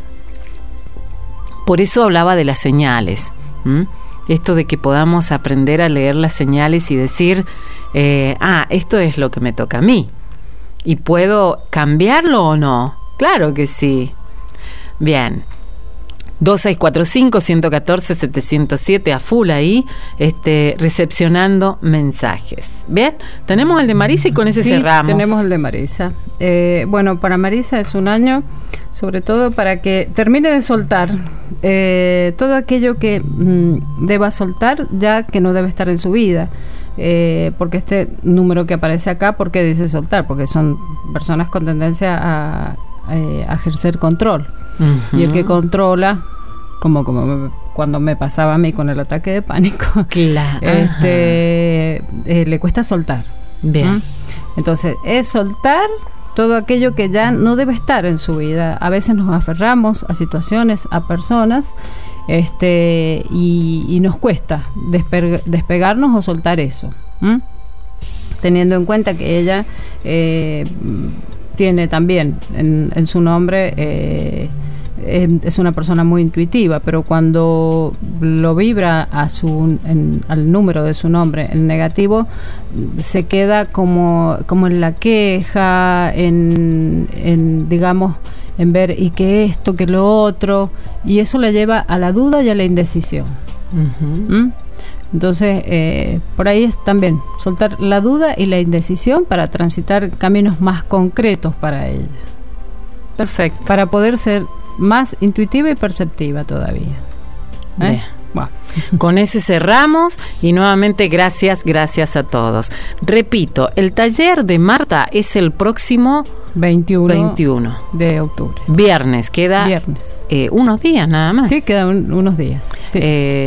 Por eso hablaba de las señales, ¿m? Esto de que podamos aprender a leer las señales y decir, eh, ah, esto es lo que me toca a mí, ¿y puedo cambiarlo o no? Claro que sí. Bien. dos seis cuatro cinco, uno uno cuatro, siete cero siete a full ahí, este, recepcionando mensajes. Bien, tenemos el de Marisa y con ese sí, cerramos. Tenemos el de Marisa. Eh, bueno, para Marisa es un año, sobre todo para que termine de soltar eh, todo aquello que mm, deba soltar, ya que no debe estar en su vida. Eh, porque este número que aparece acá, ¿por qué dice soltar? Porque son personas con tendencia a, a, a ejercer control. Uh-huh. Y el que controla, como, como me, cuando me pasaba a mí con el ataque de pánico, claro. este, eh, le cuesta soltar. Bien. ¿Mm? Entonces, es soltar todo aquello que ya no debe estar en su vida. A veces nos aferramos a situaciones, a personas, este y, y nos cuesta despe- despegarnos o soltar eso. ¿Mm? Teniendo en cuenta que ella eh, tiene también en, en su nombre, eh, es una persona muy intuitiva, pero cuando lo vibra a su en, al número de su nombre en negativo, se queda como, como en la queja, en, en digamos, en ver y que esto, que lo otro, y eso le lleva a la duda y a la indecisión. Uh-huh. ¿Mm? Entonces, eh, por ahí es también soltar la duda y la indecisión para transitar caminos más concretos para ella. Perfecto. Para poder ser más intuitiva y perceptiva todavía. ¿Eh? Bueno. Con ese cerramos y nuevamente gracias, gracias a todos. Repito, el taller de Marta es el próximo veintiuno de octubre. Viernes, queda Viernes. Eh, unos días nada más. Sí, quedan un, unos días. Sí.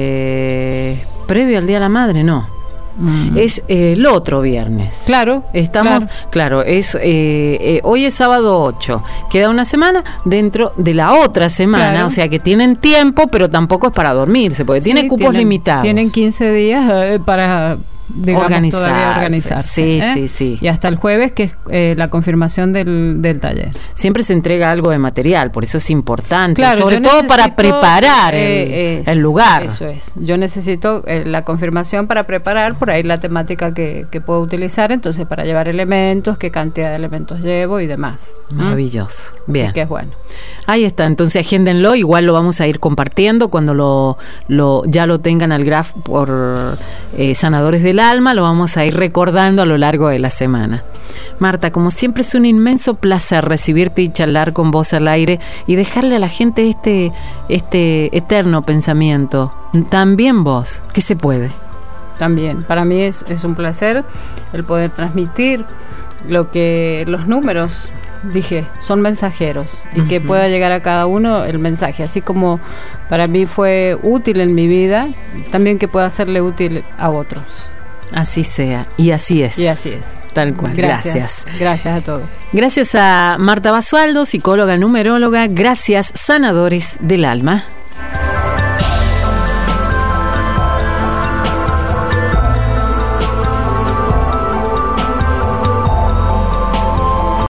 Eh, previo al Día de la Madre, no. Mm. Es eh, el otro viernes. Claro. Estamos, claro, claro es eh, eh, hoy es sábado ocho. Queda una semana dentro de la otra semana, claro. O sea que tienen tiempo, pero tampoco es para dormirse, porque sí, tiene cupos tienen, limitados. Tienen quince días eh, para, digamos, organizarse. todavía organizarse. Sí, ¿eh? sí, sí. Y hasta el jueves, que es eh, la confirmación del, del taller. Siempre se entrega algo de material, por eso es importante, claro, sobre todo para preparar eh, el, es, el lugar. Eso es. Yo necesito eh, la confirmación para preparar, por ahí la temática que, que puedo utilizar, entonces para llevar elementos, qué cantidad de elementos llevo y demás. Maravilloso. ¿Mm? Bien. Así que es bueno. Ahí está, entonces agéndenlo, igual lo vamos a ir compartiendo cuando lo, lo ya lo tengan al graph por eh, Sanadores del Alma, lo vamos a ir recordando a lo largo de la semana. Marta, como siempre es un inmenso placer recibirte y charlar con vos al aire y dejarle a la gente este, este eterno pensamiento. También vos, ¿qué se puede? También, para mí es, es un placer el poder transmitir lo que los números, dije, son mensajeros y uh-huh. que pueda llegar a cada uno el mensaje, así como para mí fue útil en mi vida, también que pueda serle útil a otros. Así sea, y así es. Y así es. Tal cual. Gracias. Gracias, Gracias a todos. Gracias a Marta Basualdo, psicóloga, numeróloga. Gracias, Sanadores del Alma.